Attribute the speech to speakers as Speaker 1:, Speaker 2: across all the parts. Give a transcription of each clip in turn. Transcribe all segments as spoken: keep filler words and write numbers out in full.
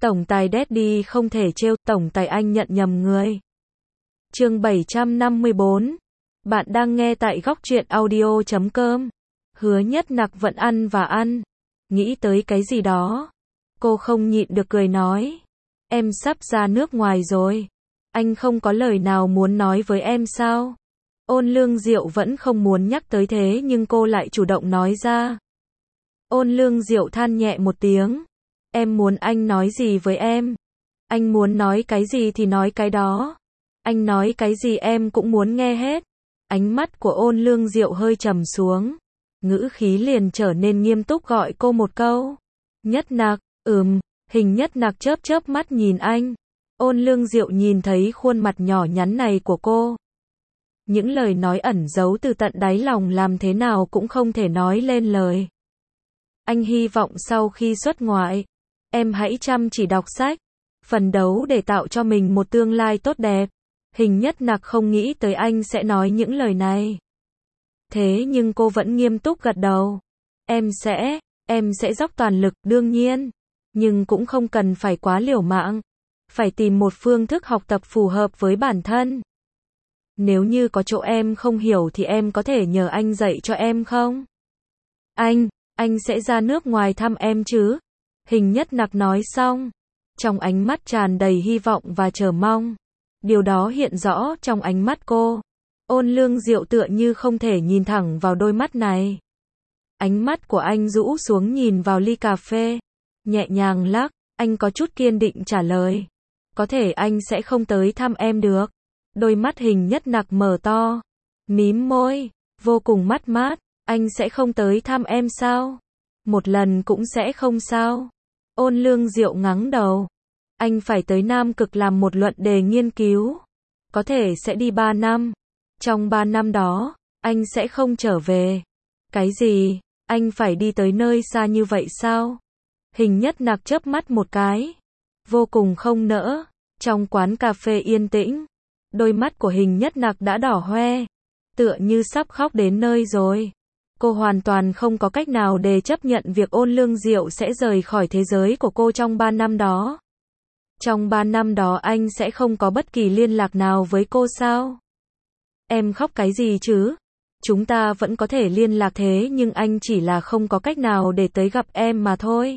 Speaker 1: Tổng tài Daddy không thể trêu, tổng tài anh nhận nhầm người. Chương bảy trăm năm mươi bốn. Bạn đang nghe tại góc truyện audio chấm com. Hứa Nhất Nặc vẫn ăn và ăn. Nghĩ tới cái gì đó. Cô không nhịn được cười nói. Em sắp ra nước ngoài rồi. Anh không có lời nào muốn nói với em sao? Ôn Lương Diệu vẫn không muốn nhắc tới thế nhưng cô lại chủ động nói ra. Ôn Lương Diệu than nhẹ một tiếng. Em muốn anh nói gì với em? Anh muốn nói cái gì thì nói cái đó. Anh nói cái gì em cũng muốn nghe hết. Ánh mắt của Ôn Lương Diệu hơi trầm xuống. Ngữ khí liền trở nên nghiêm túc gọi cô một câu. Nhất Nặc, ừm, Hình Nhất Nặc chớp chớp mắt nhìn anh. Ôn Lương Diệu nhìn thấy khuôn mặt nhỏ nhắn này của cô. Những lời nói ẩn giấu từ tận đáy lòng làm thế nào cũng không thể nói lên lời. Anh hy vọng sau khi xuất ngoại, em hãy chăm chỉ đọc sách, phấn đấu để tạo cho mình một tương lai tốt đẹp. Hình Nhất Nặc không nghĩ tới anh sẽ nói những lời này. Thế nhưng cô vẫn nghiêm túc gật đầu. Em sẽ, em sẽ dốc toàn lực, đương nhiên. Nhưng cũng không cần phải quá liều mạng. Phải tìm một phương thức học tập phù hợp với bản thân. Nếu như có chỗ em không hiểu thì em có thể nhờ anh dạy cho em không? Anh, anh sẽ ra nước ngoài thăm em chứ? Hình Nhất Nặc nói xong. Trong ánh mắt tràn đầy hy vọng và chờ mong. Điều đó hiện rõ trong ánh mắt cô. Ôn Lương Diệu tựa như không thể nhìn thẳng vào đôi mắt này. Ánh mắt của anh rũ xuống nhìn vào ly cà phê. Nhẹ nhàng lắc, anh có chút kiên định trả lời. Có thể anh sẽ không tới thăm em được. Đôi mắt Hình Nhất Nặc mở to. Mím môi, vô cùng mất mát. Anh sẽ không tới thăm em sao? Một lần cũng sẽ không sao? Ôn Lương Diệu ngắng đầu. Anh phải tới Nam Cực làm một luận đề nghiên cứu. Có thể sẽ đi ba năm. Trong ba năm đó, anh sẽ không trở về. Cái gì? Anh phải đi tới nơi xa như vậy sao? Hình Nhất Nặc chớp mắt một cái. Vô cùng không nỡ. Trong quán cà phê yên tĩnh, đôi mắt của Hình Nhất Nặc đã đỏ hoe. Tựa như sắp khóc đến nơi rồi. Cô hoàn toàn không có cách nào để chấp nhận việc Ôn Lương Diệu sẽ rời khỏi thế giới của cô trong ba năm đó. Trong ba năm đó anh sẽ không có bất kỳ liên lạc nào với cô sao? Em khóc cái gì chứ? Chúng ta vẫn có thể liên lạc thế nhưng anh chỉ là không có cách nào để tới gặp em mà thôi.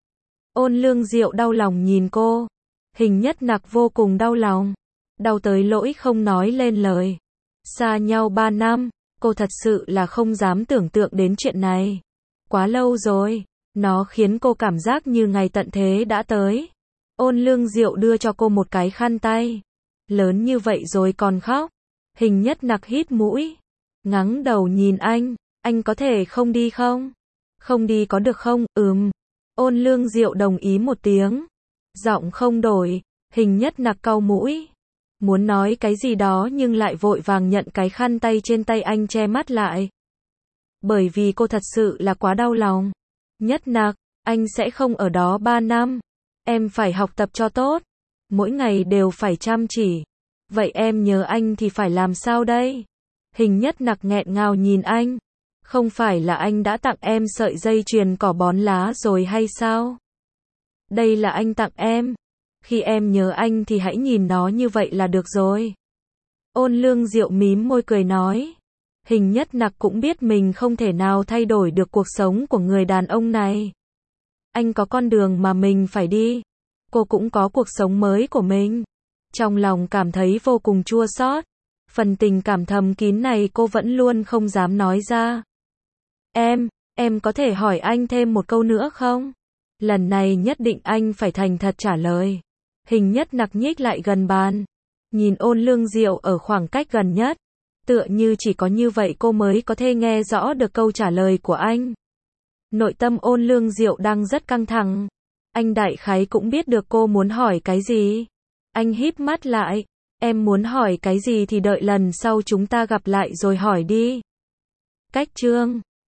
Speaker 1: Ôn Lương Diệu đau lòng nhìn cô. Hình Nhất Nặc vô cùng đau lòng. Đau tới lỗi không nói lên lời. Xa nhau ba năm, cô thật sự là không dám tưởng tượng đến chuyện này. Quá lâu rồi, nó khiến cô cảm giác như ngày tận thế đã tới. Ôn Lương Diệu đưa cho cô một cái khăn tay. Lớn như vậy rồi còn khóc. Hình Nhất Nặc hít mũi. Ngắng đầu nhìn anh. Anh có thể không đi không? Không đi có được không? Ừm. Ôn Lương Diệu đồng ý một tiếng. Giọng không đổi. Hình Nhất Nặc cau mũi. Muốn nói cái gì đó nhưng lại vội vàng nhận cái khăn tay trên tay anh che mắt lại. Bởi vì cô thật sự là quá đau lòng. Nhất Nặc, anh sẽ không ở đó ba năm. Em phải học tập cho tốt. Mỗi ngày đều phải chăm chỉ. Vậy em nhớ anh thì phải làm sao đây? Hình Nhất Nặc nghẹn ngào nhìn anh. Không phải là anh đã tặng em sợi dây chuyền cỏ bón lá rồi hay sao? Đây là anh tặng em. Khi em nhớ anh thì hãy nhìn nó như vậy là được rồi. Ôn Lương Diệu mím môi cười nói. Hình Nhất Nặc cũng biết mình không thể nào thay đổi được cuộc sống của người đàn ông này. Anh có con đường mà mình phải đi. Cô cũng có cuộc sống mới của mình. Trong lòng cảm thấy vô cùng chua xót. Phần tình cảm thầm kín này cô vẫn luôn không dám nói ra. Em, em có thể hỏi anh thêm một câu nữa không? Lần này nhất định anh phải thành thật trả lời. Hình Nhất Nặc nhích lại gần bàn. Nhìn Ôn Lương Diệu ở khoảng cách gần nhất. Tựa như chỉ có như vậy cô mới có thể nghe rõ được câu trả lời của anh. Nội tâm Ôn Lương Diệu đang rất căng thẳng. Anh đại khái cũng biết được cô muốn hỏi cái gì. Anh híp mắt lại. Em muốn hỏi cái gì thì đợi lần sau chúng ta gặp lại rồi hỏi đi. Cách chương